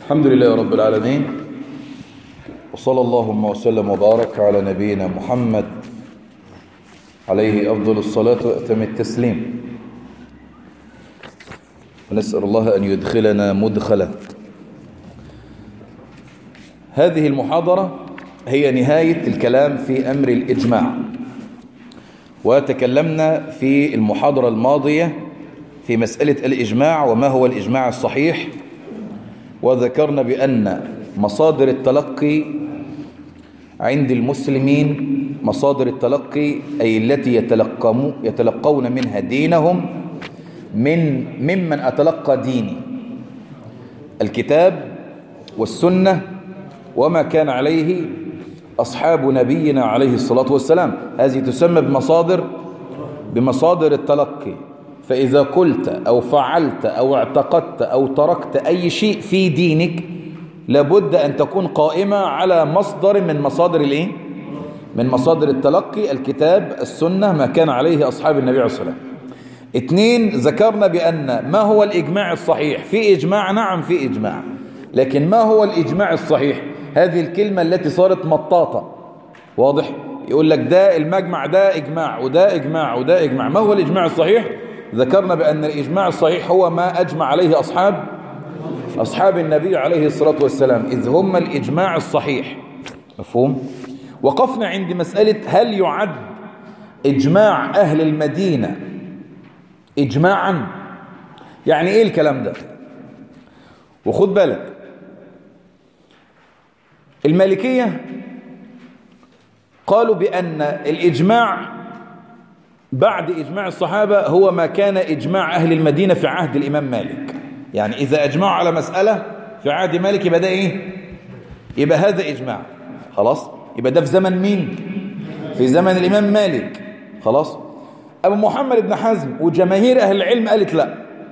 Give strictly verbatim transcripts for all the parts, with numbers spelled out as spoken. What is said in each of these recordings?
الحمد لله رب العالمين، وصلى اللهم وسلم وبارك على نبينا محمد عليه أفضل الصلاة وأتم التسليم. ونسأل الله أن يدخلنا مدخلا. هذه المحاضرة هي نهاية الكلام في أمر الإجماع، وتكلمنا في المحاضرة الماضية في مسألة الإجماع وما هو الإجماع الصحيح، وذكرنا بأن مصادر التلقي عند المسلمين مصادر التلقي أي التي يتلقون منها دينهم من ممن أتلقى ديني، الكتاب والسنة وما كان عليه أصحاب نبينا عليه الصلاة والسلام. هذه تسمى بمصادر بمصادر التلقي. فإذا قلت أو فعلت أو اعتقدت أو تركت أي شيء في دينك لابد أن تكون قائمة على مصدر من مصادر الإيه؟ من مصادر التلقي، الكتاب، السنة، ما كان عليه أصحاب النبي عليه الصلاة والسلام. اثنين، ذكرنا بأن ما هو الإجماع الصحيح؟ في إجماع، نعم في إجماع، لكن ما هو الإجماع الصحيح؟ هذه الكلمة التي صارت مطاطة، واضح؟ يقول لك ده المجمع ده إجماع وده إجماع وده إجماع. ما هو الإجماع الصحيح؟ ذكرنا بأن الإجماع الصحيح هو ما أجمع عليه أصحاب أصحاب النبي عليه الصلاة والسلام، إذ هم الإجماع الصحيح. مفهوم؟ وقفنا عند مسألة هل يعد إجماع أهل المدينة إجماعا؟ يعني إيه الكلام ده؟ وخد بالك، المالكية قالوا بأن الإجماع بعد إجماع الصحابة هو ما كان إجماع أهل المدينة في عهد الإمام مالك. يعني إذا أجمعوا على مسألة في عهد مالك يبقى ده إيه؟ يبقى هذا إجماع. خلاص؟ يبقى ده في زمن مين؟ في زمن الإمام مالك. خلاص؟ أبو محمد بن حزم وجماهير أهل العلم قالت لا،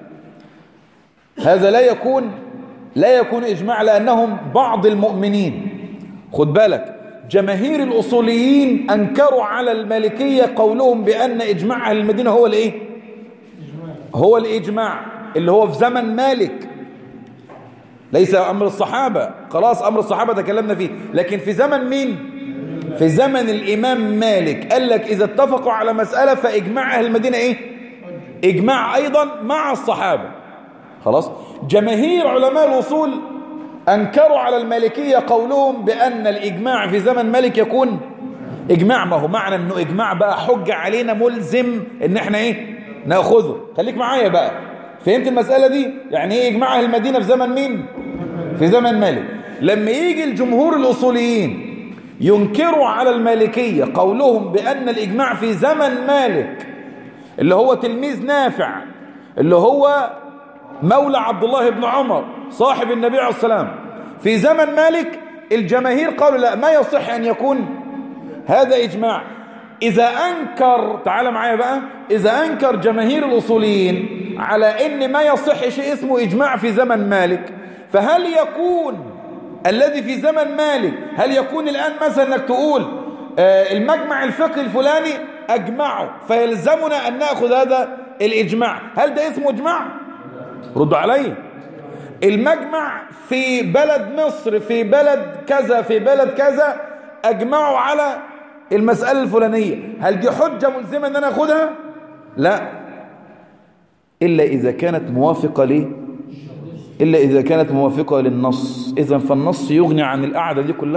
هذا لا يكون لا يكون إجماع، لأنهم بعض المؤمنين. خد بالك، جماهير الأصوليين أنكروا على المالكية قولهم بأن إجماع أهل المدينة هو الإيه؟ هو الإجماع اللي هو في زمن مالك، ليس أمر الصحابة. خلاص، أمر الصحابة تكلمنا فيه، لكن في زمن مين؟ في زمن الإمام مالك. قال لك إذا اتفقوا على مسألة فإجماع أهل المدينة إيه؟ إجماع أيضا مع الصحابة. خلاص، جماهير علماء الأصول أنكروا على المالكية قولهم بأن الإجماع في زمن مالك يكون إجماع. ما هو معنى أنه إجماع بقى حجة علينا ملزم أن احنا إيه؟ نأخذه. خليك معايا بقى، فهمت المسألة دي؟ يعني إيه إجماع أهل المدينة في زمن مين؟ في زمن مالك. لما يجي الجمهور الأصوليين ينكروا على المالكية قولهم بأن الإجماع في زمن مالك، اللي هو تلميذ نافع، اللي هو مولى عبد الله بن عمر صاحب النبي عليه السلام، في زمن مالك، الجماهير قالوا لا، ما يصح أن يكون هذا إجماع. إذا أنكر، تعال معايا بقى، إذا أنكر جماهير الأصوليين على أن ما يصح شيء اسمه إجماع في زمن مالك، فهل يكون الذي في زمن مالك، هل يكون الآن مثلا أنك تقول آه المجمع الفقهي الفلاني أجمعه فيلزمنا أن نأخذ هذا الإجماع؟ هل ده اسمه إجماع؟ ردوا علي. المجمع في بلد مصر، في بلد كذا، في بلد كذا، أجمعوا على المسألة الفلانية، هل دي حجة ملزمة أن أنا أخذها؟ لا، إلا إذا كانت موافقة ليه؟ إلا إذا كانت موافقة للنص. إذن فالنص يغني عن القعدة دي كلها.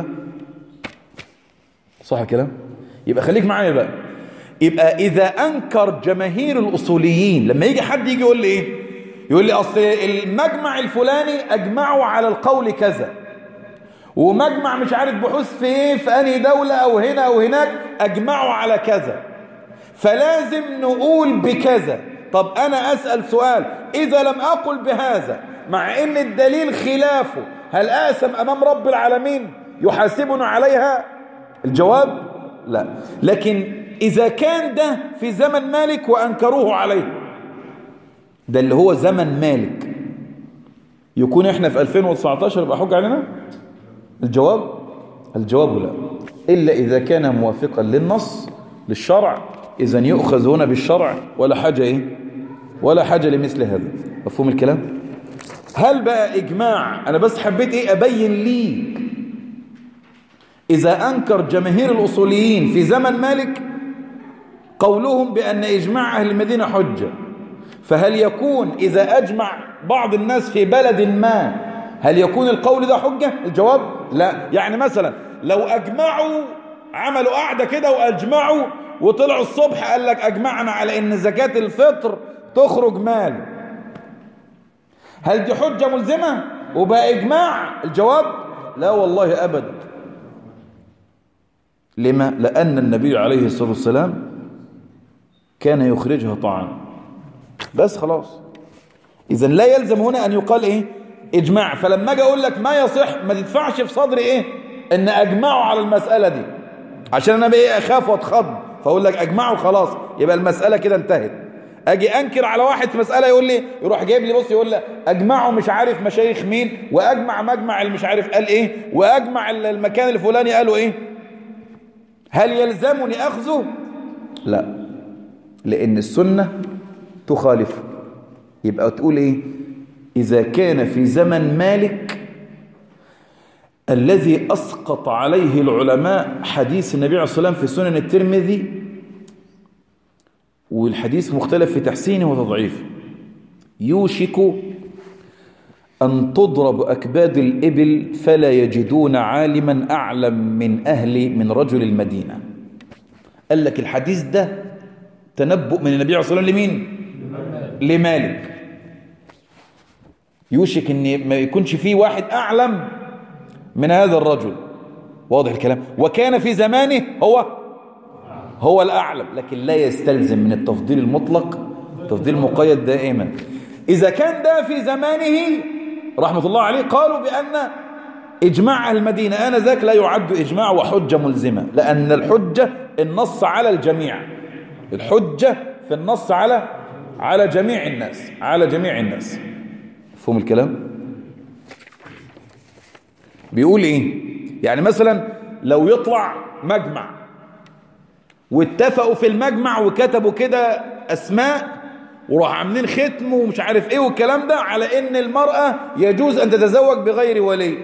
صح الكلام؟ يبقى خليك معايا بقى. يبقى إذا أنكر جماهير الأصوليين، لما يجي حد يجي يقول لي إيه؟ يقول لي أصل المجمع الفلاني أجمعوا على القول كذا، ومجمع مش عارف بحوث في إيه، في أنهي دولة أو هنا أو هناك أجمعوا على كذا، فلازم نقول بكذا. طب أنا أسأل سؤال، إذا لم أقل بهذا مع إن الدليل خلافه، هل آثم أمام رب العالمين يحاسبنا عليها؟ الجواب لا. لكن إذا كان ده في زمن مالك وأنكروه عليه، ده اللي هو زمن مالك، يكون احنا في ألفين وتسعتاشر يبقى حجة علينا؟ الجواب الجواب لا، إلا إذا كان موافقا للنص للشرع، إذن يؤخذ هنا بالشرع، ولا حاجة إيه؟ ولا حاجة لمثل هذا. مفهوم الكلام؟ هل بقى إجماع؟ أنا بس حبيت إيه أبين ليك إذا أنكر جماهير الأصوليين في زمن مالك قولهم بأن إجماع أهل المدينة حجة، فهل يكون إذا أجمع بعض الناس في بلد ما هل يكون القول ده حجة؟ الجواب لا. يعني مثلا لو أجمعوا عملوا قاعدة كده وأجمعوا وطلعوا الصبح قال لك أجمعنا على أن زكاة الفطر تخرج مال، هل دي حجة ملزمة وبقى إجماع؟ الجواب لا والله أبدا. لما؟ لأن النبي عليه الصلاة والسلام كان يخرجها طعام بس خلاص. إذن لا يلزم هنا أن يقال إيه إجماع. فلما أجي أقول لك ما يصح ما تدفعش في صدري إيه أن أجمعوا على المسألة دي، عشان أنا بإيه أخاف وأتخض فأقول لك أجمعوا خلاص يبقى المسألة كده انتهت. أجي أنكر على واحد في مسألة يقول لي يروح جايب لي بص يقول لي أجمعوا مش عارف مشايخ مين، وأجمع مجمع اللي مش عارف قال إيه، وأجمع المكان الفلاني قالوا إيه. هل يلزمني أخذه؟ لا، لأن السنة تخالفه. يبقى تقول إيه إذا كان في زمن مالك الذي أسقط عليه العلماء حديث النبي عليه الصلاة والسلام في سنن الترمذي، والحديث مختلف في تحسينه وتضعيفه، يوشك أن تضرب أكباد الإبل فلا يجدون عالما أعلم من أهل من رجل المدينة. قال لك الحديث ده تنبؤ من النبي عليه الصلاة والسلام لمين؟ لمالك. يوشك أن ما يكونش فيه واحد أعلم من هذا الرجل. واضح الكلام؟ وكان في زمانه هو هو الأعلم، لكن لا يستلزم من التفضيل المطلق تفضيل مقيد دائما. إذا كان ده في زمانه رحمة الله عليه قالوا بأن إجماع أهل المدينة آنذاك لا يعد إجماع وحجة ملزمة، لأن الحجة النص على الجميع. الحجة في النص على على جميع الناس على جميع الناس. فهم الكلام؟ بيقول إيه؟ يعني مثلا لو يطلع مجمع واتفقوا في المجمع وكتبوا كده أسماء وراح عاملين ختم ومش عارف ايه والكلام ده على ان المرأة يجوز ان تتزوج بغير ولي،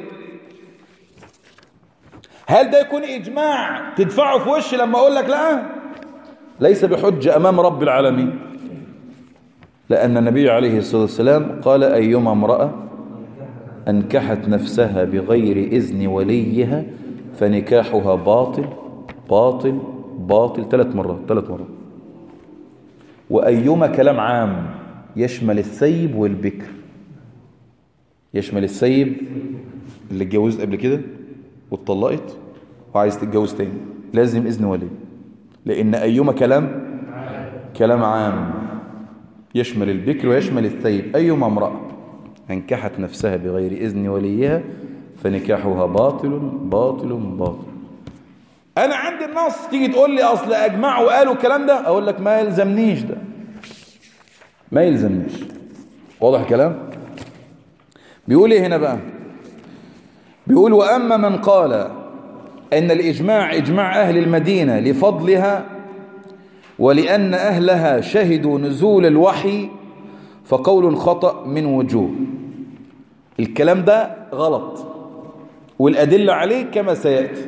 هل ده يكون اجماع تدفعه في وش لما اقول لك لا؟ ليس بحجة امام رب العالمين، لان النبي عليه الصلاة والسلام قال ايما امرأة انكحت نفسها بغير اذن وليها فنكاحها باطل باطل باطل ثلاث مرات ثلاث مرات. وأيما كلام عام يشمل الثيب والبكر، يشمل الثيب اللي اتجوزت قبل كده واتطلقت وعايز تتجوز تاني لازم إذن ولي، لأن أيما كلام كلام عام يشمل البكر ويشمل الثيب. أيما امرأة أنكحت نفسها بغير إذن وليها فنكاحها باطل باطل باطل. أنا عندي النص تيجي تقول لي أصل أجمعوا وقالوا الكلام ده، أقول لك ما يلزمنيش، ده ما يلزمنيش. واضح الكلام؟ بيقول إيه هنا بقى؟ بيقول وأما من قال أن الإجماع إجماع أهل المدينة لفضلها ولأن أهلها شهدوا نزول الوحي فقول خطأ من وجوه. الكلام ده غلط والأدلة عليه كما سيأتي.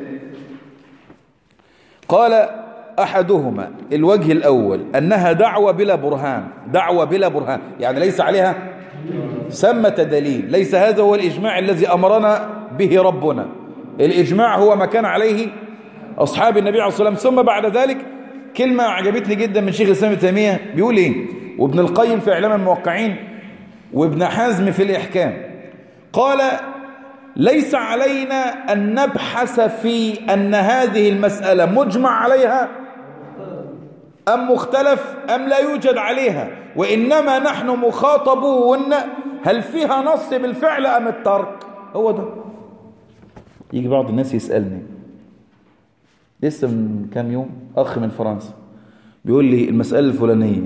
قال أحدهما الوجه الأول أنها دعوة بلا برهان، دعوة بلا برهان يعني ليس عليها ثمة دليل، ليس هذا هو الإجماع الذي أمرنا به ربنا. الإجماع هو ما كان عليه أصحاب النبي عليه الصلاة والسلام. ثم بعد ذلك كلمة عجبتني جدا من شيخ الإسلام ابن تيمية بيقول إيه، وابن القيم في إعلام الموقعين وابن حزم في الإحكام، قال ليس علينا أن نبحث في أن هذه المسألة مجمع عليها أم مختلف أم لا يوجد عليها، وإنما نحن مخاطبون هل فيها نص بالفعل أم الترك. هو ده. يجي بعض الناس يسألني لسه من كام يوم أخ من فرنسا بيقول لي المسألة الفلانية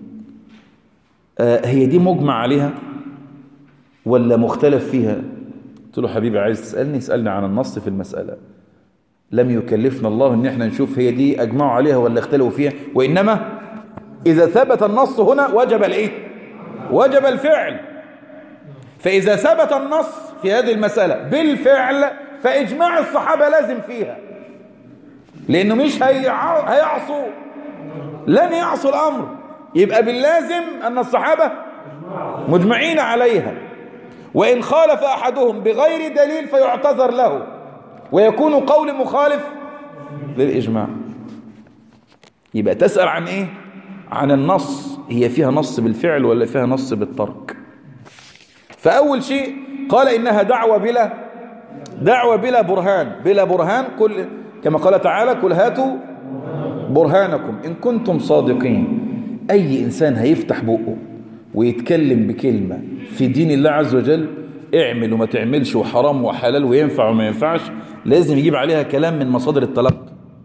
آه هي دي مجمع عليها ولا مختلف فيها؟ قلت له حبيبي عايز تسألني اسألني عن النص في المسألة، لم يكلفنا الله ان احنا نشوف هي دي اجمعوا عليها ولا اختلفوا فيها، وانما اذا ثبت النص هنا وجب الايه؟ وجب الفعل. فإذا ثبت النص في هذه المسألة بالفعل فإجماع الصحابة لازم فيها، لأنه مش هيعصوا، لن يعصوا الأمر، يبقى باللازم أن الصحابة مجمعين عليها، وإن خالف أحدهم بغير دليل فيعتذر له ويكون قول مخالف للإجماع. يبقى تسأل عن إيه؟ عن النص، هي فيها نص بالفعل ولا فيها نص بالترك؟ فأول شيء قال إنها دعوة بلا دعوة بلا برهان، بلا برهان، كل كما قال تعالى قل هاتوا برهانكم إن كنتم صادقين. أي إنسان هيفتح بقه ويتكلم بكلمة في دين الله عز وجل، اعمل وما تعملش وحرام وحلال وينفع وما ينفعش، لازم يجيب عليها كلام من مصادر التلقي.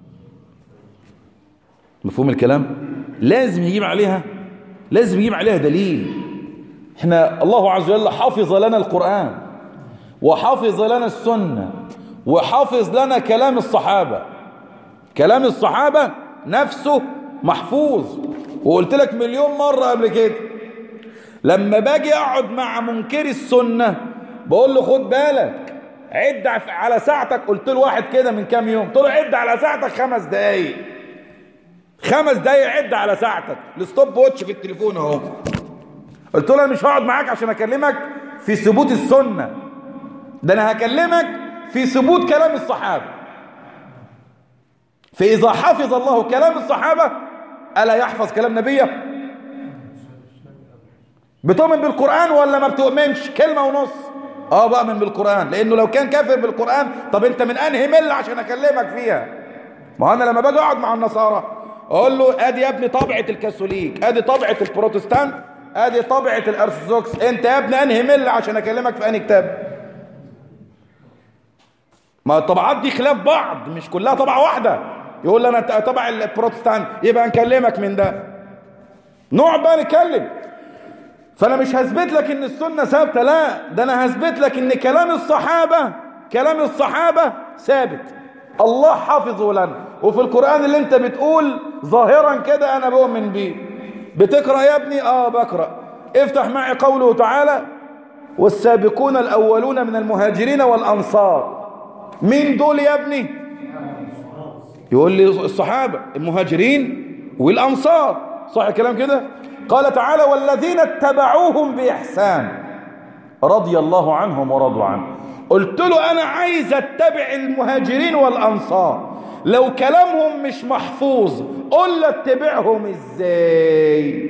مفهوم الكلام؟ لازم يجيب عليها لازم يجيب عليها دليل. احنا الله عز وجل حافظ لنا القرآن وحافظ لنا السنة وحافظ لنا كلام الصحابة. كلام الصحابة نفسه محفوظ. وقلت لك مليون مرة قبل كده، لما باجي اقعد مع منكر السنة بقول له خد بالك عد على ساعتك. قلت له واحد كده من كام يوم، قلت له عد على ساعتك خمس دقايق خمس دقايق عد على ساعتك، الستوب واتش في التليفون اهو. قلت له انا مش هقعد معاك عشان اكلمك في ثبوت السنة، ده انا هكلمك في ثبوت كلام الصحابة. فاذا حفظ الله كلام الصحابة ألا يحفظ كلام نبيه؟ بتؤمن بالقرآن ولا ما بتؤمنش؟ كلمة ونص. اه بؤمن بالقرآن، لانه لو كان كافر بالقرآن طب انت من انهي ملة عشان اكلمك فيها؟ ما انا لما باجي اقعد مع النصارى اقول له ادي يا ابني طبعة الكاثوليك، ادي طبعة البروتستانت، ادي طبعة الارثوذكس، انت يا ابني انهي ملة عشان اكلمك في انهي كتاب؟ ما الطبعات دي خلاف بعض، مش كلها طبعة واحدة. يقول لي انا طبع البروتستانت يبقى نكلمك من ده، نوع بقى نتكلم. فانا مش هثبت لك ان السنة ثابتة، لا، ده انا هثبت لك ان كلام الصحابة كلام الصحابة ثابت، الله حافظه لنا. وفي القرآن اللي انت بتقول ظاهرا كده انا بؤمن بيه، بتقرأ يا ابني؟ اه بقرأ. افتح معي قوله تعالى والسابقون الاولون من المهاجرين والانصار. مين دول يا ابني؟ يقول لي الصحابة المهاجرين والانصار، صح الكلام كده؟ قال تعالى والذين اتبعوهم بإحسان رضي الله عنهم ورضوا عنه. قلت له أنا عايز اتبع المهاجرين والأنصار، لو كلامهم مش محفوظ قل لي اتبعهم ازاي؟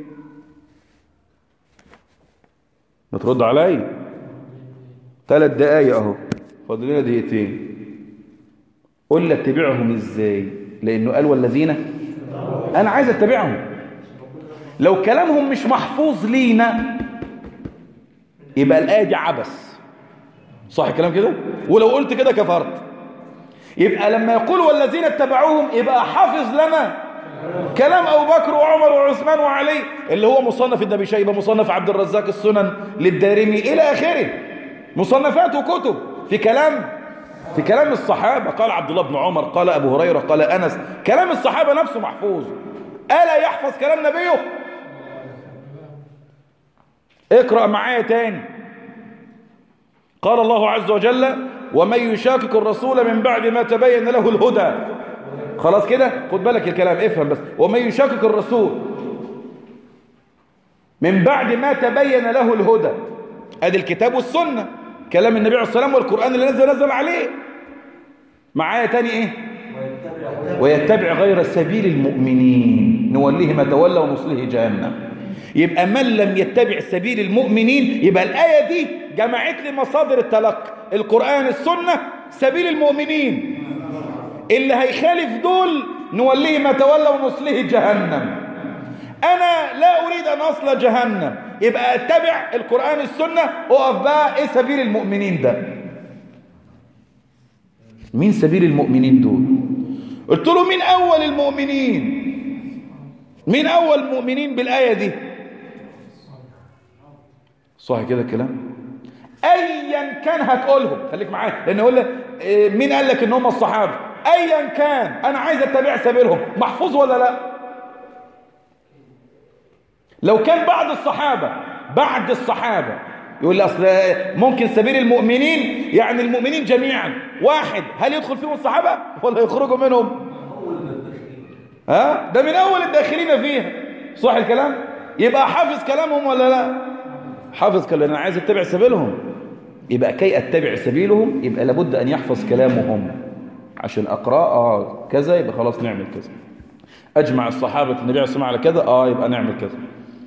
بترد علي؟ ثلاث دقايق اهو، فاضل لنا دقيقتين. قل لي اتبعهم ازاي؟ لأنه قال والذين، أنا عايز اتبعهم. لو كلامهم مش محفوظ لينا يبقى الآية دي عبث، صح الكلام كده؟ ولو قلت كده كفرت. يبقى لما يقول والذين اتبعوهم يبقى حافظ لنا كلام أبو بكر وعمر وعثمان وعلي، اللي هو مصنف ابن أبي شيبة، مصنف عبد الرزاق، السنن للدارمي إلى آخره، مصنفات وكتب في كلام في كلام الصحابة. قال عبد الله بن عمر، قال أبو هريرة، قال أنس، كلام الصحابة نفسه محفوظ. ألا يحفظ كلام نبيه؟ اقرأ معايا تاني. قال الله عز وجل ومن يشاكك الرسول من بعد ما تبين له الهدى. خلاص كده؟ خد بالك الكلام، افهم بس. ومن يشاكك الرسول من بعد ما تبين له الهدى، ادي الكتاب والسنة، كلام النبي عليه الصلاة والسلام والقرآن اللي نزل نزل عليه. معايا تاني ايه؟ ويتبع غير سبيل المؤمنين نوليه ما تولى ونصليه جهنم. يبقى من لم يتبع سبيل المؤمنين، يبقى الآية دي جمعت لي مصادر التلقي، القرآن، السنة، سبيل المؤمنين. اللي هيخالف دول نوليه ما تولى ونصليه جهنم. أنا لا أريد أن أصل جهنم، يبقى أتبع القرآن السنة. أقف بقى إيه سبيل المؤمنين ده؟ مين سبيل المؤمنين دول؟ قلت له مين أول المؤمنين؟ مين أول المؤمنين بالآية دي؟ صح كده الكلام؟ أيا كان هتقولهم، خليك معايا، لأن أقول لك مين قال لك إن هم الصحابة؟ أيا كان أنا عايز أتبع سبيلهم، محفوظ ولا لا؟ لو كان بعد الصحابة بعد الصحابة يقول لي أصل ممكن سبيل المؤمنين يعني المؤمنين جميعا واحد، هل يدخل فيهم الصحابة ولا يخرجوا منهم؟ ها؟ ده من أول الداخلين فيها. صح الكلام؟ يبقى حافظ كلامهم ولا لا؟ حافظ كلام. أنا عايز أتبع سبيلهم، يبقى كي أتبع سبيلهم يبقى لابد أن يحفظ كلامهم عشان أقرأ آه كذا يبقى خلاص نعمل كذا. أجمع الصحابة النبي عليه الصلاة والسلام على كذا آه يبقى نعمل كذا.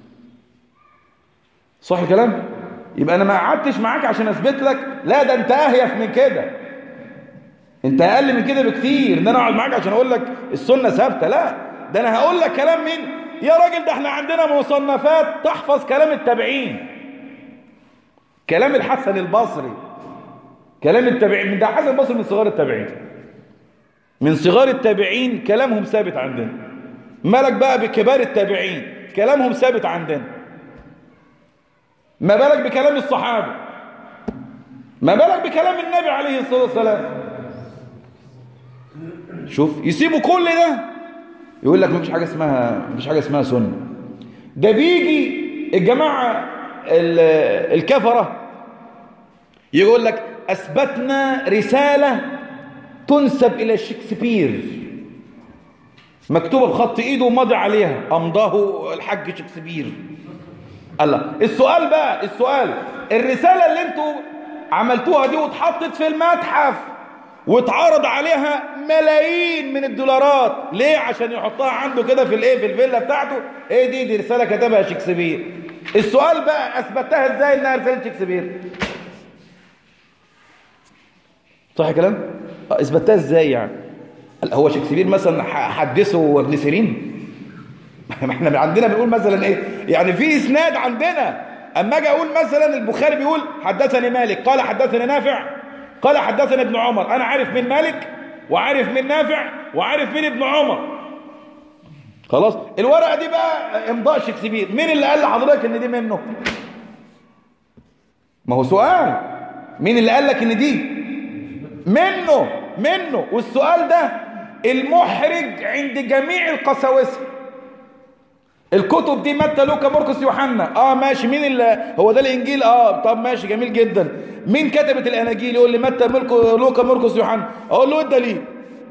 صح الكلام؟ يبقى أنا ما قعدتش معاك عشان أثبت لك لا ده أنت أهيف من كده، أنت أقل من كده بكثير، إن أنا أقعد معاك عشان أقول لك السنة ثابتة. لا، ده أنا هقول لك كلام مين يا راجل؟ ده احنا عندنا مصنفات تحفظ كلام التابعين، كلام الحسن البصري، كلام التابعين. من ده حسن البصري من صغار التابعين، من صغار التابعين كلامهم ثابت عندنا. مالك بقى بكبار التابعين كلامهم ثابت عندنا، ما بالك بكلام الصحابة، ما بالك بكلام النبي عليه الصلاة والسلام. شوف يسيبوا كل ده يقول لك مفيش حاجة اسمها مفيش حاجة اسمها سنة. ده بيجي الجماعة الكفرة يقول لك أثبتنا رسالة تنسب إلى شكسبير مكتوبة بخط إيده ومضي عليها أمضاه الحاج شكسبير. الله، السؤال بقى السؤال الرسالة اللي انتوا عملتوها دي واتحطت في المتحف واتعرض عليها ملايين من الدولارات، ليه؟ عشان يحطها عنده كده في الايه في الفيلا بتاعته. ايه دي؟ دي رسالة كتبها شكسبير. السؤال بقى اثبتها ازاي انها رسالة شكسبير؟ صح كلام؟ اثبتها ازاي يعني؟ هو شكسبير مثلا حدثه ابن سيرين؟ ما احنا عندنا بنقول مثلا ايه يعني في اسناد عندنا. اما اجي اقول مثلا البخاري بيقول حدثني مالك قال حدثني نافع قال حدثني ابن عمر، انا عارف من مالك وعارف من نافع وعارف من ابن عمر. خلاص، الورقه دي بقى امضاء شكسبير، مين اللي قال لحضرتك ان دي منه؟ ما هو سؤال، مين اللي قال لك ان دي منه؟ منه. والسؤال ده المحرج عند جميع القساوسه. الكتب دي متى لوقا مرقس يوحنا، اه ماشي، مين اللي هو ده الانجيل؟ اه طب ماشي جميل جدا. مين كتبت الاناجيل؟ يقول لي متى لوقا مرقس يوحنا. اقول له ايه الدليل؟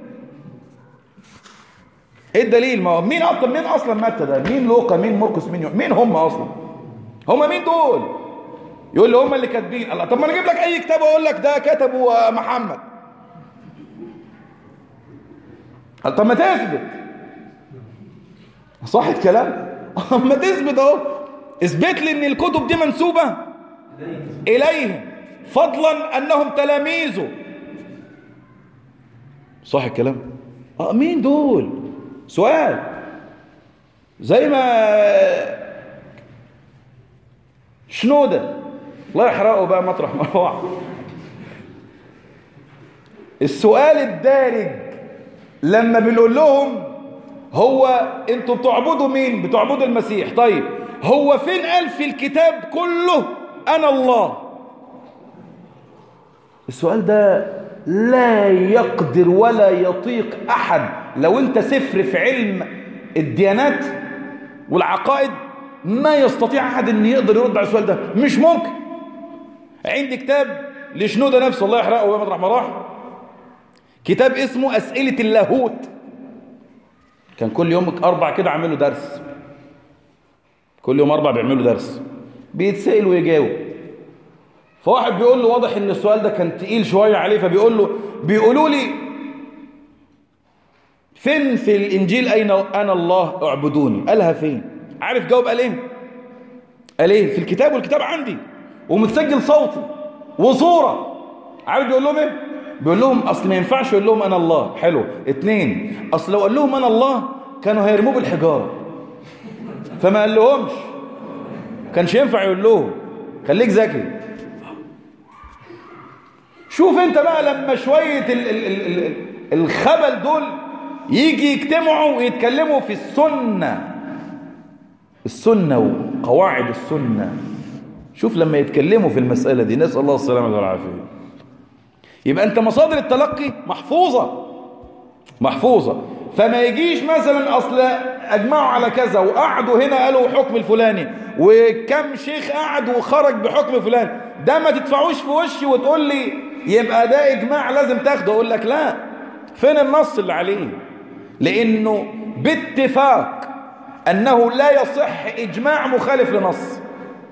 ايه الدليل؟ ما هو مين اصلا مين اصلا متى ده؟ مين لوقا؟ مين مرقس؟ مين يوحنا؟ مين هم اصلا؟ هم مين دول؟ يقول لي هم اللي كاتبين. الله، طب ما انا اجيب لك اي كتاب واقول لك ده كتبه محمد. طب ما تثبت. صح الكلام؟ اما تثبت اهو، اثبت لي ان الكتب دي منسوبه اليهم فضلا انهم تلاميذه. صح الكلام؟ اه مين دول؟ سؤال. زي ما شنودة الله يحرقه بقى مطرح ما هو. السؤال الدارج لما بنقول لهم هو انتوا بتعبدوا مين؟ بتعبدوا المسيح. طيب هو فين قال في الكتاب كله انا الله؟ السؤال ده لا يقدر ولا يطيق احد. لو انت سفر في علم الديانات والعقائد ما يستطيع احد ان يقدر يرد على السؤال ده، مش ممكن. عندي كتاب لشنودة نفسه الله يحرقه ومطرح ما راح، كتاب اسمه اسئلة اللاهوت. كان كل يوم أربع كده عامل له درس، كل يوم أربع بيعملوا درس بيتسأل ويجاوب. فواحد بيقول له واضح إن السؤال ده كان تقيل شوية عليه، فبيقول له بيقولوا لي فين في الإنجيل أين أنا الله اعبدوني؟ قالها فين؟ عارف جاوب قال إيه؟ قال إيه؟ في الكتاب، والكتاب عندي ومتسجل صوتي وصورة. عارف بيقول لهم إيه؟ بيقول لهم أصل ما ينفعش يقول لهم أنا الله. حلو. اتنين، أصل لو قال لهم أنا الله كانوا هيرموه بالحجارة، فما قال لهمش، كانش ينفع يقول لهم. خليك ذكي. شوف انت بقى لما شوية ال ال ال ال الخبل دول يجي يجتمعوا ويتكلموا في السنة، السنة وقواعد السنة. شوف لما يتكلموا في المسألة دي، نسأل الله السلامة والعافية. يبقى انت مصادر التلقي محفوظة محفوظة. فما يجيش مثلا اصل أجمعوا على كذا، وقعدوا هنا قالوا حكم الفلاني، وكم شيخ قعد وخرج بحكم فلان، ده ما تدفعوش في وشي وتقول لي يبقى ده إجماع لازم تاخده. أقول لك لا، فين النص اللي عليه؟ لأنه باتفاق أنه لا يصح إجماع مخالف لنص،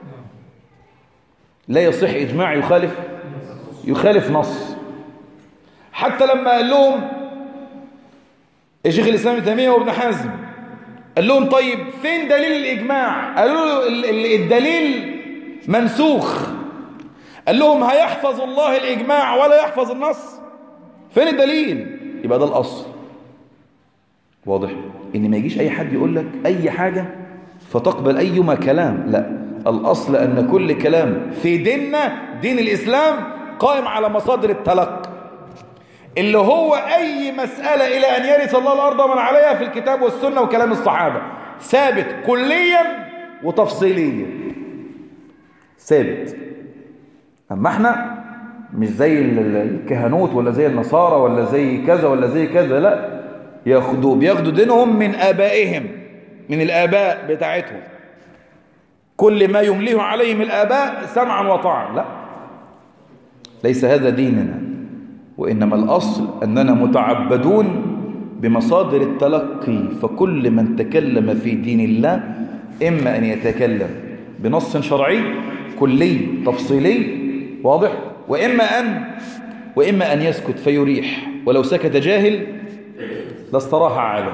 لا يصح إجماع يخالف يخالف نص. حتى لما قال لهم الشيخ الإسلام ابن تيمية وابن حزم، قال لهم طيب فين دليل الإجماع؟ قالوا له الدليل منسوخ. قال لهم هيحفظ الله الإجماع ولا يحفظ النص؟ فين الدليل؟ يبقى ده الأصل. واضح إن ما يجيش أي حد يقول لك أي حاجة فتقبل أيما كلام، لا، الأصل أن كل كلام في ديننا دين الإسلام قائم على مصادر التلقي، اللي هو أي مسألة إلى أن يرث الله الأرض ومن عليها في الكتاب والسنة وكلام الصحابة، ثابت كليا وتفصيليا، ثابت. أما احنا مش زي الكهنوت ولا زي النصارى ولا زي كذا ولا زي كذا، لا، ياخدوا بياخدوا دينهم من آبائهم، من الآباء بتاعتهم، كل ما يمليه عليهم الآباء سمعا وطاعا. لا، ليس هذا ديننا، وإنما الأصل أننا متعبدون بمصادر التلقي. فكل من تكلم في دين الله إما أن يتكلم بنص شرعي كلي تفصيلي واضح، وإما أن وإما أن يسكت فيريح، ولو سكت جاهل لاستراح عالم.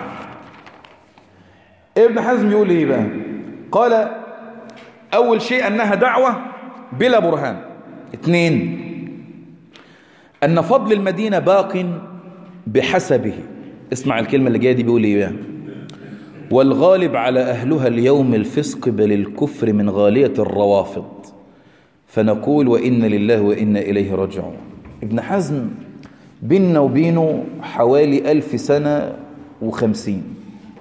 ابن حزم يقول إيه بقى؟ قال أول شيء أنها دعوة بلا برهان. اثنين، أن فضل المدينة باق بحسبه. اسمع الكلمة اللي جاية دي، بيقول إيه بقى؟ والغالب على أهلها اليوم الفسق بل الكفر من غالية الروافض، فنقول وإن لله وإنا إليه راجعون. ابن حزم بيننا وبينه حوالي ألف سنة وخمسين.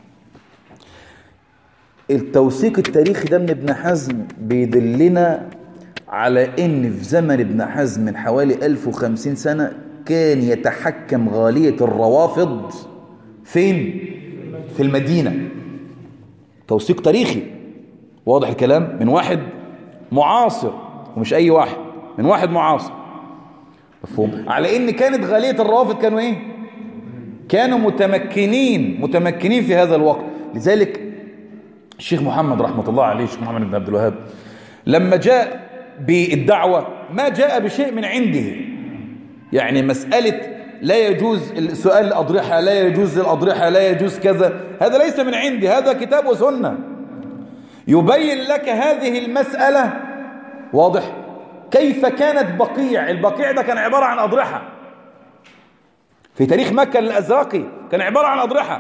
التوثيق التاريخي ده من ابن حزم بيدلنا على ان في زمن ابن حزم من حوالي ألف وخمسين سنة كان يتحكم غالية الروافض فين؟ في المدينة. توثيق تاريخي واضح الكلام من واحد معاصر، ومش اي واحد، من واحد معاصر، مفهوم؟ على ان كانت غالية الروافض كانوا ايه؟ كانوا متمكنين متمكنين في هذا الوقت. لذلك الشيخ محمد رحمة الله عليه، الشيخ محمد بن عبد الوهاب، لما جاء بالدعوة ما جاء بشيء من عنده. يعني مسألة لا يجوز سؤال الأضرحة، لا يجوز الأضرحة، لا يجوز كذا، هذا ليس من عندي، هذا كتاب وسنة يبين لك هذه المسألة. واضح؟ كيف كانت بقيع، البقيع ده كان عبارة عن أضرحة في تاريخ مكة للأزرقي، كان عبارة عن أضرحة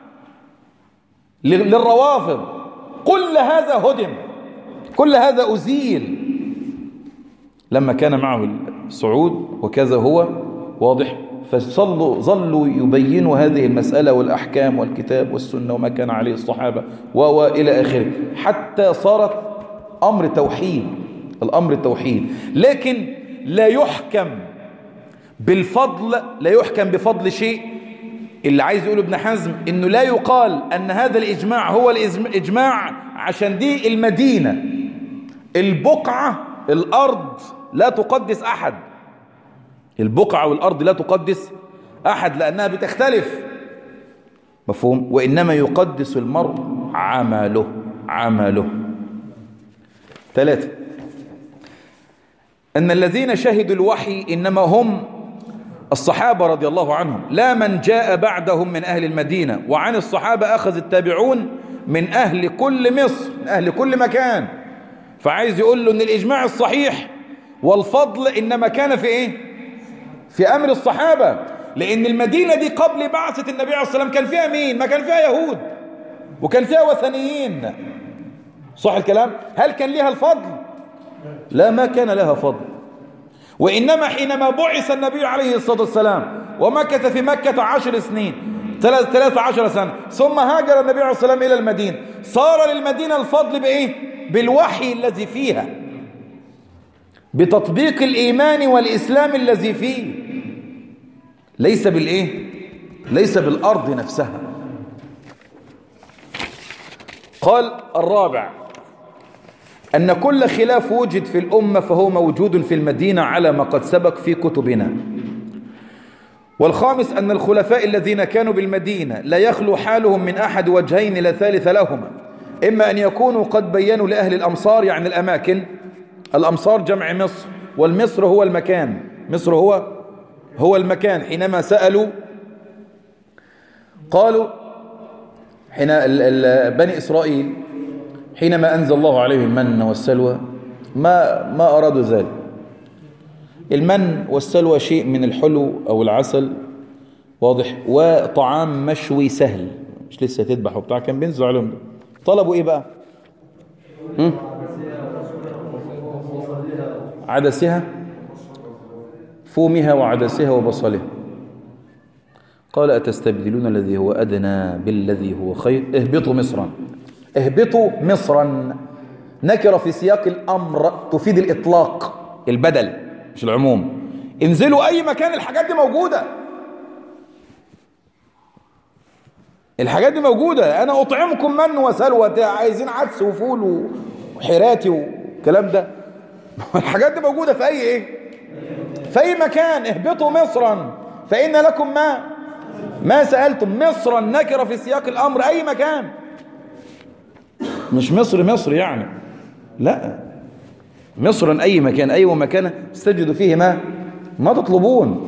للروافض. كل هذا هدم، كل هذا أزيل لما كان معه الصعود، وكذا هو واضح. فظلوا ظلوا يبينوا هذه المسألة والأحكام والكتاب والسنة وما كان عليه الصحابة وإلى آخره، حتى صارت أمر توحيد، الأمر التوحيد. لكن لا يحكم بالفضل، لا يحكم بفضل شيء. اللي عايز يقوله ابن حزم إنه لا يقال أن هذا الإجماع هو الإجماع عشان دي المدينة، البقعة، الأرض لا تقدس أحد، البقعة والأرض لا تقدس أحد لأنها بتختلف، مفهوم؟ وإنما يقدس المرء عمله عمله. ثلاثة، أن الذين شهدوا الوحي إنما هم الصحابة رضي الله عنهم، لا من جاء بعدهم من أهل المدينة. وعن الصحابة أخذ التابعون من أهل كل مصر، من أهل كل مكان. فعايز يقول له أن الإجماع الصحيح والفضل إنما كان في إيه؟ في أمر الصحابة، لأن المدينة دي قبل بعثة النبي عليه الصلاة والسلام كان فيها مين؟ ما كان فيها يهود وكان فيها وثنيين، صح الكلام؟ هل كان لها الفضل؟ لا، ما كان لها فضل. وإنما حينما بعث النبي عليه الصلاة والسلام ومكث في مكة عشر سنين، ثلاث عشر سنة، ثم هاجر النبي عليه الصلاة والسلام إلى المدينة، صار للمدينة الفضل بإيه؟ بالوحي الذي فيها، بتطبيق الإيمان والإسلام الذي فيه، ليس بالإيه؟ ليس بالأرض نفسها. قال الرابع أن كل خلاف وجد في الأمة فهو موجود في المدينة على ما قد سبق في كتبنا. والخامس أن الخلفاء الذين كانوا بالمدينة لا يخلو حالهم من أحد وجهين لا ثالث لهما، إما أن يكونوا قد بينوا لأهل الأمصار يعني الأماكن، الأمصار جمع مصر، والمصر هو المكان، مصر هو هو المكان. حينما سألوا قالوا حين بني إسرائيل حينما أنزل الله عليهم المن والسلوى ما ما أرادوا ذلك. المن والسلوى شيء من الحلو أو العسل واضح، وطعام مشوي سهل، مش لسه تذبح وبتاع، كان بينزل عليهم ده. طلبوا إيه بقى؟ هم؟ عدسها، فومها وعدسها وبصلها. قال أتستبدلون الذي هو أدنى بالذي هو خير، اهبطوا مصرا. اهبطوا مصرا نكرة في سياق الأمر تفيد الإطلاق، البدل مش العموم. انزلوا أي مكان، الحاجات دي موجودة، الحاجات دي موجودة. أنا أطعمكم من وسلوى، عايزين عدس وفول وحراتي والكلام ده، الحاجات دي موجودة في أي إيه؟ في أي مكان. اهبطوا مصرا فإن لكم ما ما سألتم. مصرا نكرة في سياق الأمر، أي مكان، مش مصر مصر يعني، لا، مصرا أي مكان، أي مكان تستجدوا فيه ما ما تطلبون.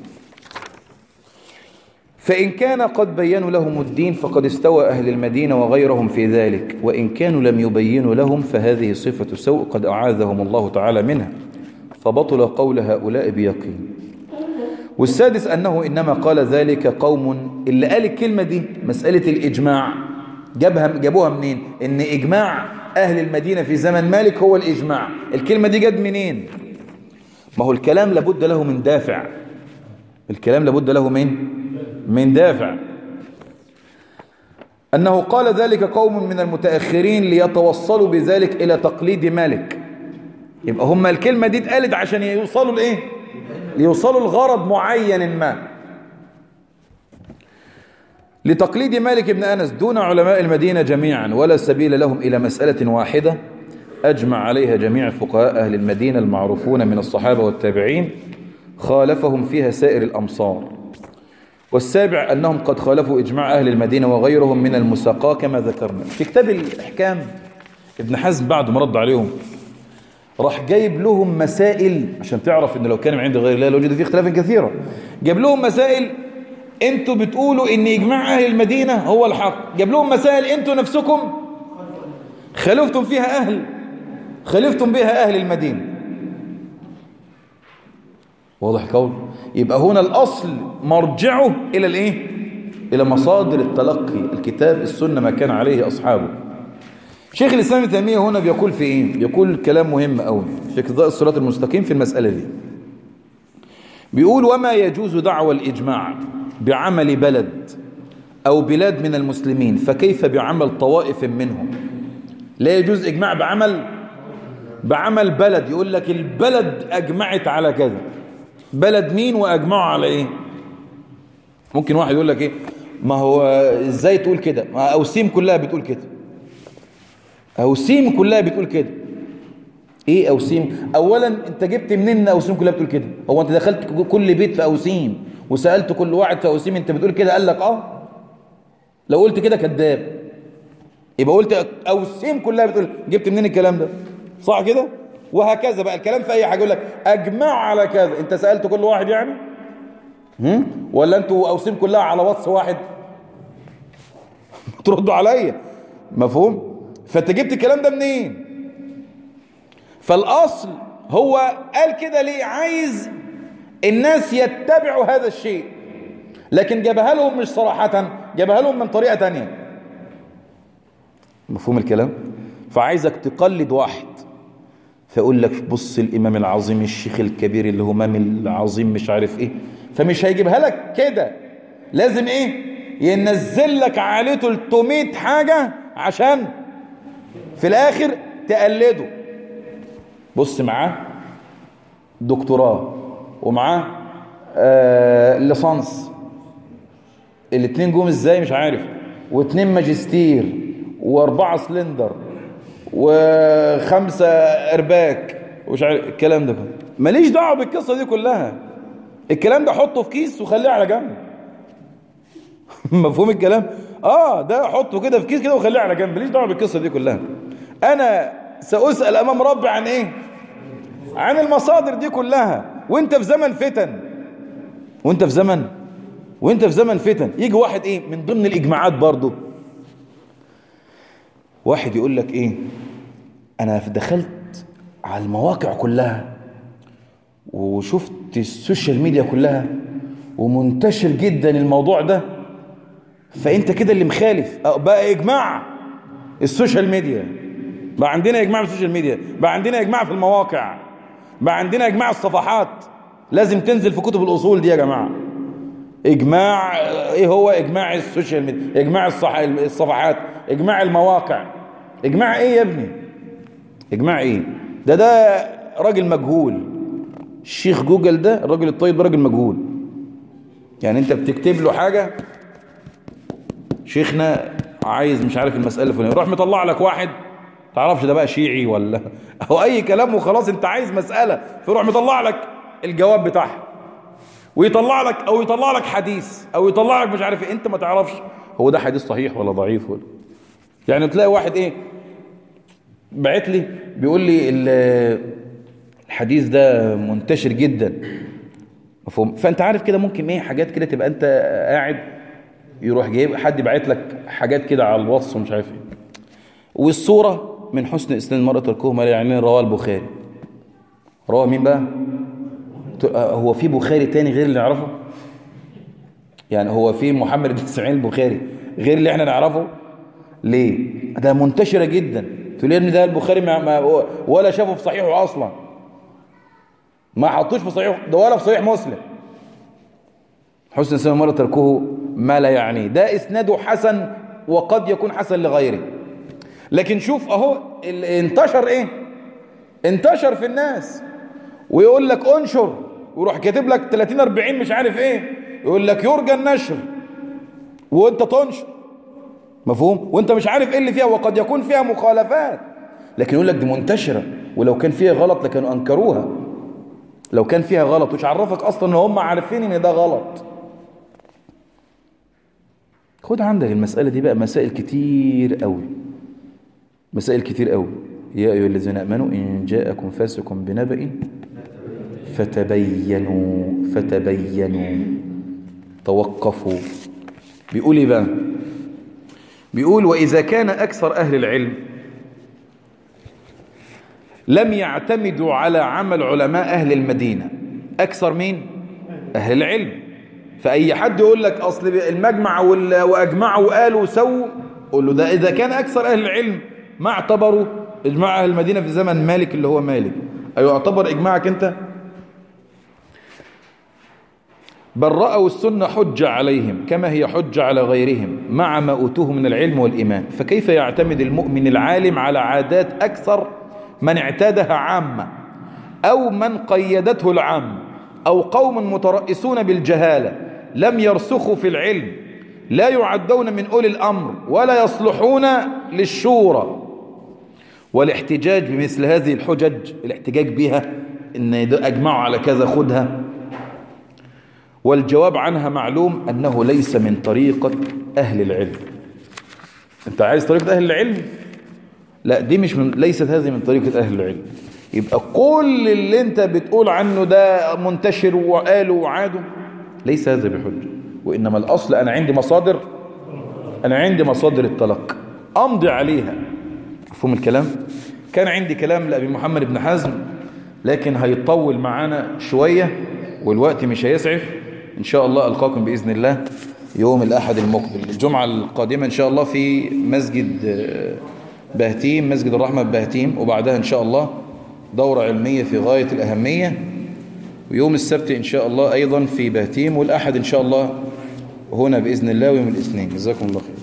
فإن كان قد بينوا لهم الدين فقد استوى أهل المدينة وغيرهم في ذلك، وإن كانوا لم يبينوا لهم فهذه صفة سوء قد أعاذهم الله تعالى منها، فبطل قول هؤلاء بيقين. والسادس أنه إنما قال ذلك قوم، اللي قال الكلمة دي مسألة الإجماع جابها جابوها منين؟ إن إجماع أهل المدينة في زمن مالك هو الإجماع. الكلمة دي جد منين؟ ما هو الكلام لابد له من دافع، الكلام لابد له من من دافع. أنه قال ذلك قوم من المتأخرين ليتوصلوا بذلك إلى تقليد مالك. يبقى هم الكلمة دي اتقالت عشان يوصلوا لإيه؟ ليوصلوا لغرض معين ما، لتقليد مالك بن أنس دون علماء المدينة جميعا، ولا سبيل لهم إلى مسألة واحدة أجمع عليها جميع فقهاء أهل المدينة المعروفون من الصحابة والتابعين، خالفهم فيها سائر الأمصار. والسابع أنهم قد خالفوا إجماع أهل المدينة وغيرهم من المساقاة كما ذكرنا. في كتاب الإحكام ابن حزم بعد ما رد عليهم راح جايب لهم مسائل عشان تعرف ان لو كان من عند غير الله لوجد فيه اختلافا كثيرا. جاب لهم مسائل انتوا بتقولوا ان اجماع اهل المدينة هو الحق، جاب لهم مسائل انتوا نفسكم خالفتم فيها اهل خالفتم بها اهل المدينة. واضح قول؟ يبقى هنا الاصل مرجعه الى الايه؟ الى مصادر التلقي، الكتاب السنة ما كان عليه اصحابه. شيخ الإسلام ابن تيمية هنا بيقول في إيه؟ بيقول كلام مهم قوي في اقتضاء الصراط المستقيم في المسألة دي. بيقول وما يجوز دعوى الإجماع بعمل بلد أو بلاد من المسلمين فكيف بعمل طوائف منهم؟ لا يجوز إجماع بعمل بعمل بلد، يقول لك البلد أجمعت على كذا. بلد مين وأجمعوا على إيه؟ ممكن واحد يقول لك إيه؟ ما هو إزاي تقول كده؟ ما أوسيم كلها بتقول كده، أوسيم كلها بتقول كده. ايه أوسيم؟ اولا انت جبت منين أوسيم كلها بتقول كده؟ هو انت دخلت كل بيت في أوسيم وسألت كل واحد في أوسيم انت بتقول كده؟ قال لك اه. لو قلت كده كذاب، يبقى قلت أوسيم كلها بتقول. جبت منين الكلام ده؟ صح كده؟ وهكذا بقى الكلام في اي حاجه، يقول لك اجمعوا على كذا. انت سألت كل واحد يعني؟ هم؟ ولا انتوا أوسيم كلها على واتس واحد؟ تردوا عليا. مفهوم؟ فانت جبت الكلام ده منين؟ فالاصل هو قال كده ليه؟ عايز الناس يتبعوا هذا الشيء، لكن جابها لهم مش صراحة، جابها لهم من طريقة تانية. مفهوم الكلام؟ فعايزك تقلد واحد فيقول لك بص الامام العظيم الشيخ الكبير اللي هو امام العظيم مش عارف ايه، فمش هيجيبها لك كده، لازم ايه؟ ينزل لك عليه ثلاثمائة حاجة عشان في الاخر تقلده. بص معاه دكتوراه ومعاه آه ليسانس، الاثنين جم ازاي مش عارف، واثنين ماجستير واربعة سلندر وخمسة ارباك ومش عارف الكلام ده كله. ماليش دعوه بالقصه دي كلها. الكلام ده حطه في كيس وخليه على جنب. مفهوم الكلام؟ اه ده حطه كده في كيس كده وخليه على جنب، ماليش دعوه بالقصه دي كلها. انا سأسأل امام ربي عن ايه؟ عن المصادر دي كلها. وانت في زمن فتن، وانت في زمن وانت في زمن فتن يجي واحد ايه من ضمن الاجماعات برضو، واحد يقول لك ايه، انا دخلت على المواقع كلها وشفت السوشيال ميديا كلها ومنتشر جدا الموضوع ده، فانت كده اللي مخالف. بقى اجماع السوشيال ميديا، بقى عندنا اجماع في السوشيال ميديا، بقى عندنا اجماع في المواقع، بقى عندنا اجماع الصفحات. لازم تنزل في كتب الاصول دي يا جماعه. اجماع ايه هو؟ اجماع السوشيال ميديا، اجماع الصح... الصفحات، اجماع المواقع. اجماع ايه يا ابني؟ اجماع ايه ده؟ ده راجل مجهول. الشيخ جوجل ده الراجل الطيب ده راجل مجهول. يعني انت بتكتب له حاجه، شيخنا عايز مش عارف المساله الفلانيه، يروح مطلع لك واحد تعرفش ده بقى شيعي ولا او اي كلام وخلاص. انت عايز مساله فيروح مطلع لك الجواب بتاعها، ويطلع لك او يطلع لك حديث او يطلع لك مش عارف ايه. انت ما تعرفش هو ده حديث صحيح ولا ضعيف ولا. يعني تلاقي واحد ايه بعت لي بيقول لي الحديث ده منتشر جدا، مفهوم؟ فانت عارف كده ممكن ايه حاجات كده تبقى انت قاعد يروح جايب حد بعت لك حاجات كده على الواتس ومش عارف ايه، والصوره من حسن اسلام المرء تركه ما لا يعنيه رواه البخاري. رواه مين بقى؟ هو في بخاري تاني غير اللي نعرفه؟ يعني هو في محمد بن اسماعيل البخاري غير اللي احنا نعرفه؟ ليه؟ ده منتشره جدا. تقول لي ان ده البخاري ما ما ولا شافه في صحيحه اصلا، ما حطوش في صحيحه ده ولا في صحيح مسلم. حسن اسلام المرء تركه ما لا يعنيه، ده اسناده حسن وقد يكون حسن لغيره. لكن شوف اهو انتشر ايه؟ انتشر في الناس، ويقول لك انشر ويروح كاتب لك ثلاثين أربعين مش عارف ايه، يقول لك يرجى النشر وانت تنشر، مفهوم؟ وانت مش عارف ايه اللي فيها، وقد يكون فيها مخالفات، لكن يقول لك دي منتشره، ولو كان فيها غلط لكانوا انكروها. لو كان فيها غلط وش عرفك اصلا ان هم عارفين ان ده غلط؟ خد عندك المساله دي بقى مسائل كتير قوي، مسائل كتير قوي. يا ايها الذين امنوا ان جاءكم فاسق بنبأ فتبينوا فتبينوا توقفوا. بيقول ايه بقى؟ بيقول واذا كان اكثر اهل العلم لم يعتمدوا على عمل علماء اهل المدينه. اكثر مين؟ اهل العلم. فاي حد يقول لك اصل المجمع واجمعوا وقالوا وسووا، قول له ده اذا كان اكثر اهل العلم ما اعتبروا اجماع اهل المدينه في زمن مالك اللي هو مالك، ايوه يعتبر اجماعك انت؟ بل رأوا السنة حجة عليهم كما هي حجة على غيرهم مع ما أوتوه من العلم والإيمان. فكيف يعتمد المؤمن العالم على عادات أكثر من اعتادها عامة أو من قيدته العام أو قوم مترئسون بالجهالة لم يرسخوا في العلم لا يعدون من أولي الأمر ولا يصلحون للشورى؟ والاحتجاج بمثل هذه الحجج، الاحتجاج بها إن أجمعوا على كذا خدها، والجواب عنها معلوم أنه ليس من طريقة أهل العلم. أنت عايز طريقة أهل العلم؟ لا، دي مش من ليست هذه من طريقة أهل العلم. يبقى كل اللي أنت بتقول عنه ده منتشر وقالوا وعادوا ليس هذا بحجة، وإنما الأصل أنا عندي مصادر، أنا عندي مصادر التلقي أمضي عليها. مفهوم الكلام؟ كان عندي كلام لأبي محمد بن حزم لكن هيطول معانا شوية والوقت مش هيسعف. إن شاء الله ألقاكم بإذن الله يوم الأحد المقبل، الجمعة القادمة إن شاء الله في مسجد بهتيم، مسجد الرحمة ببهتيم، وبعدها إن شاء الله دورة علمية في غاية الأهمية، ويوم السبت إن شاء الله أيضا في بهتيم، والأحد إن شاء الله هنا بإذن الله ويوم الاثنين. جزاكم الله خير.